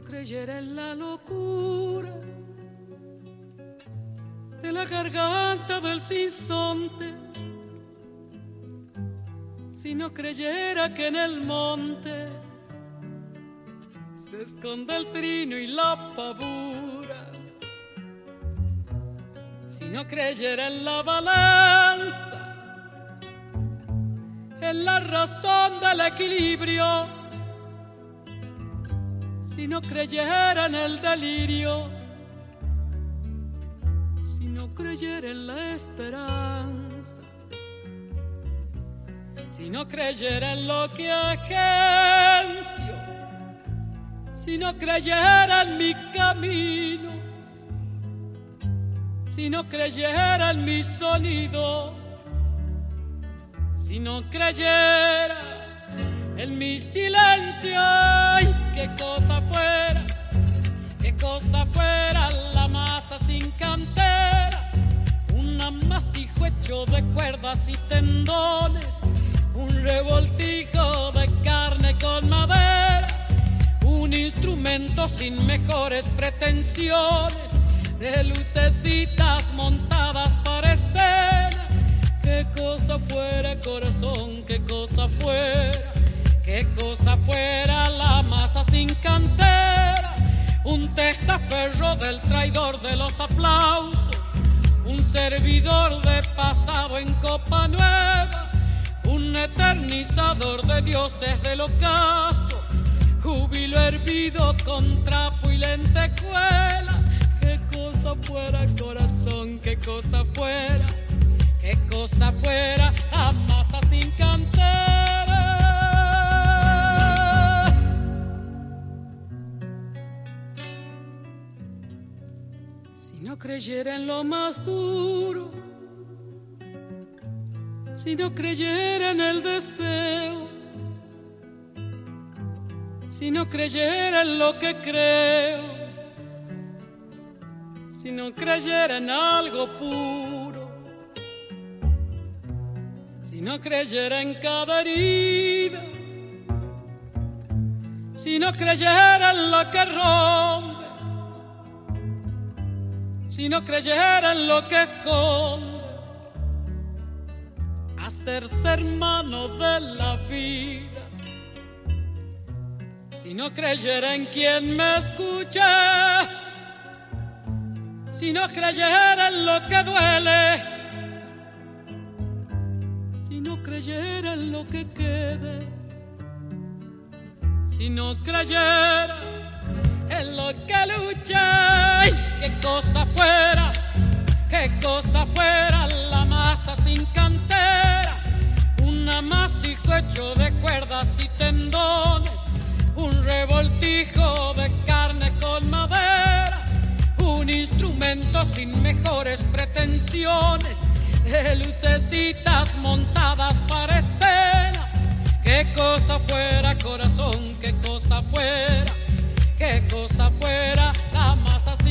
creyera en la locura de la garganta del sinsonte, si no creyera que en el monte se esconde el trino y la pavura, si no creyera en la balanza, en la razón del equilibrio, si no creyera en el delirio, si no creyera en la esperanza, si no creyera en lo que agencio, si no creyera en mi camino, si no creyera en mi sonido, si no creyera en mi silencio, ay, qué cosa fuera la masa sin cantera, un amasijo hecho de cuerdas y tendones, un revoltijo de carne con madera, un instrumento sin mejores pretensiones, de lucecitas montadas para escena. Qué cosa fuera, corazón, qué cosa fuera la masa sin cantera, un testaferro del traidor de los aplausos, un servidor de pasado en copa nueva, un eternizador de dioses del ocaso, júbilo hervido con trapo y lentejuela. Qué cosa fuera, corazón, qué cosa fuera la masa sin cantera. Si no creyera en lo más duro, si no creyera en el deseo, si no creyera en lo que creo, si no creyera en algo puro, si no creyera en cada herida, si no creyera en lo que rompe, si no creyera en lo que esconde, hacerse hermano de la vida, si no creyera en quien me escucha, si no creyera en lo que duele, si no creyera en lo que quede, si no creyera en lo que lucha, ay, qué cosa fuera la masa sin cantera, un amasijo hecho de cuerdas y tendones, un revoltijo de carne con madera, un instrumento sin mejores pretensiones, de lucecitas montadas para escena. Qué cosa fuera, corazón, qué cosa fuera la masa